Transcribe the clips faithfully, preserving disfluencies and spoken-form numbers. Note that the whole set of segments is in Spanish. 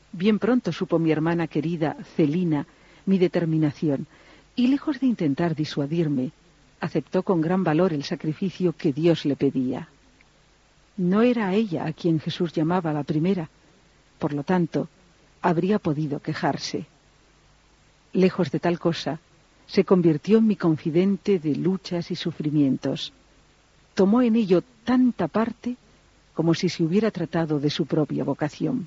Bien pronto supo mi hermana querida, Celina, mi determinación, y lejos de intentar disuadirme, aceptó con gran valor el sacrificio que Dios le pedía. No era a ella a quien Jesús llamaba la primera, por lo tanto, habría podido quejarse. Lejos de tal cosa, se convirtió en mi confidente de luchas y sufrimientos. Tomó en ello tanta parte como si se hubiera tratado de su propia vocación.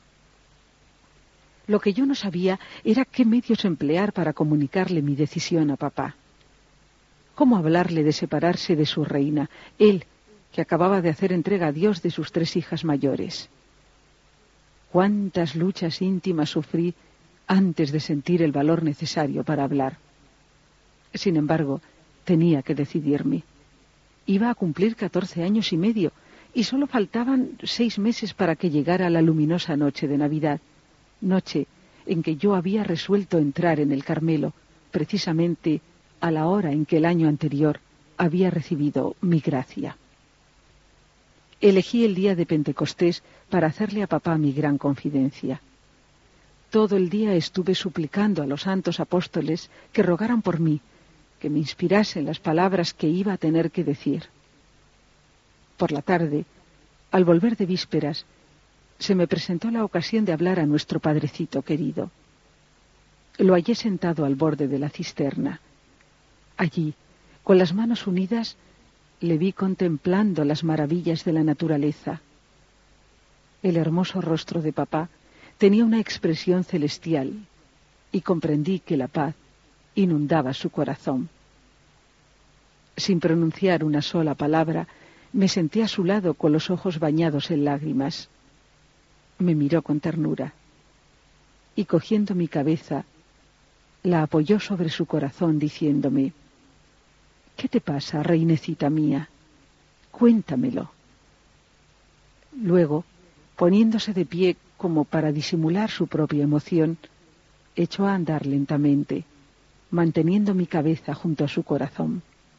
Lo que yo no sabía era qué medios emplear para comunicarle mi decisión a papá. Cómo hablarle de separarse de su reina, él, que acababa de hacer entrega a Dios de sus tres hijas mayores. Cuántas luchas íntimas sufrí antes de sentir el valor necesario para hablar. Sin embargo, tenía que decidirme. Iba a cumplir catorce años y medio, y solo faltaban seis meses para que llegara la luminosa noche de Navidad, noche en que yo había resuelto entrar en el Carmelo, precisamente a la hora en que el año anterior había recibido mi gracia. Elegí el día de Pentecostés para hacerle a papá mi gran confidencia. Todo el día estuve suplicando a los santos apóstoles que rogaran por mí, que me inspirasen las palabras que iba a tener que decir. Por la tarde, al volver de vísperas, se me presentó la ocasión de hablar a nuestro padrecito querido. Lo hallé sentado al borde de la cisterna. Allí, con las manos unidas, le vi contemplando las maravillas de la naturaleza. El hermoso rostro de papá tenía una expresión celestial y comprendí que la paz inundaba su corazón. Sin pronunciar una sola palabra, me senté a su lado con los ojos bañados en lágrimas. Me miró con ternura y, cogiendo mi cabeza, la apoyó sobre su corazón diciéndome: «¿Qué te pasa, reinecita mía? Cuéntamelo». Luego, poniéndose de pie como para disimular su propia emoción, echó a andar lentamente, manteniendo mi cabeza junto a su corazón.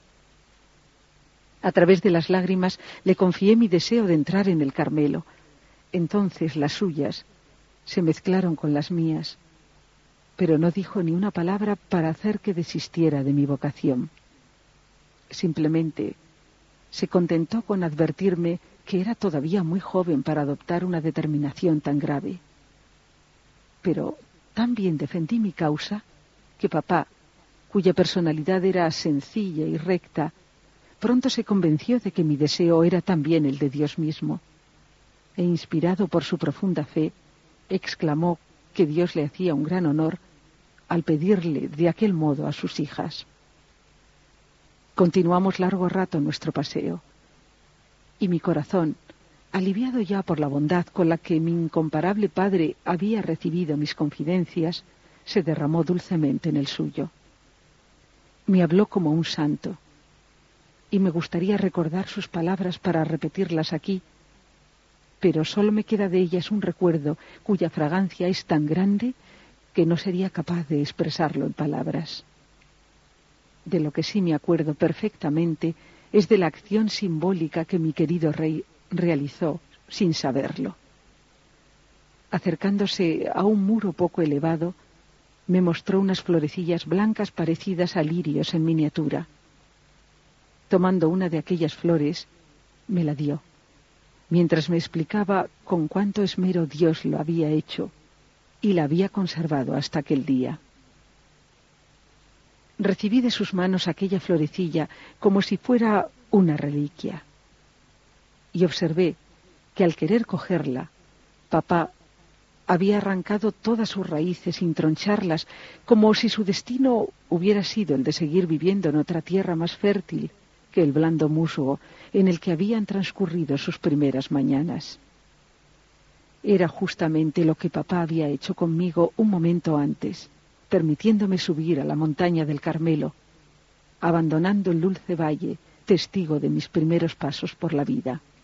A través de las lágrimas le confié mi deseo de entrar en el Carmelo. Entonces las suyas se mezclaron con las mías, pero no dijo ni una palabra para hacer que desistiera de mi vocación. Simplemente se contentó con advertirme que era todavía muy joven para adoptar una determinación tan grave. Pero tan bien defendí mi causa que papá, cuya personalidad era sencilla y recta, pronto se convenció de que mi deseo era también el de Dios mismo, e inspirado por su profunda fe, exclamó que Dios le hacía un gran honor al pedirle de aquel modo a sus hijas. Continuamos largo rato nuestro paseo, y mi corazón, aliviado ya por la bondad con la que mi incomparable padre había recibido mis confidencias, se derramó dulcemente en el suyo. Me habló como un santo, y me gustaría recordar sus palabras para repetirlas aquí, pero solo me queda de ellas un recuerdo cuya fragancia es tan grande que no sería capaz de expresarlo en palabras. De lo que sí me acuerdo perfectamente es de la acción simbólica que mi querido rey realizó sin saberlo. Acercándose a un muro poco elevado, me mostró unas florecillas blancas parecidas a lirios en miniatura. Tomando una de aquellas flores, me la dio, mientras me explicaba con cuánto esmero Dios lo había hecho y la había conservado hasta aquel día. Recibí de sus manos aquella florecilla como si fuera una reliquia, y observé que al querer cogerla, papá había arrancado todas sus raíces sin troncharlas, como si su destino hubiera sido el de seguir viviendo en otra tierra más fértil que el blando musgo en el que habían transcurrido sus primeras mañanas. Era justamente lo que papá había hecho conmigo un momento antes, permitiéndome subir a la montaña del Carmelo, abandonando el dulce valle, testigo de mis primeros pasos por la vida.